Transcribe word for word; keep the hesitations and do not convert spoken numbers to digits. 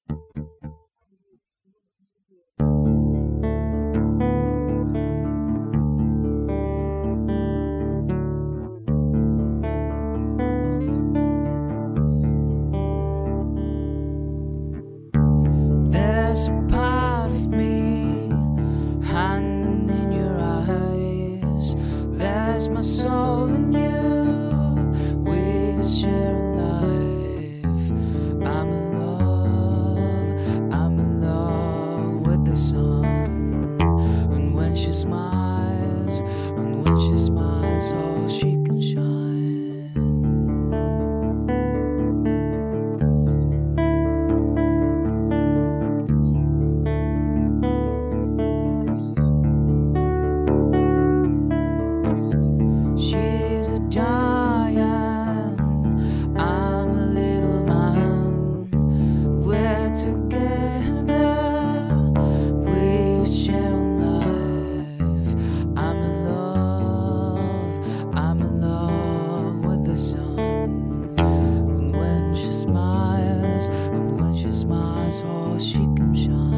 There's a part of me hanging in your eyes. There's my soul in you. We share a life. I'm in love. I'm in love with the sun. And when she smiles, and when she smiles, oh, she can shine. She's a giant, I'm a little man. We're together, we share life. I'm in love, I'm in love with the sun. And when she smiles, and when she smiles, oh, she can shine.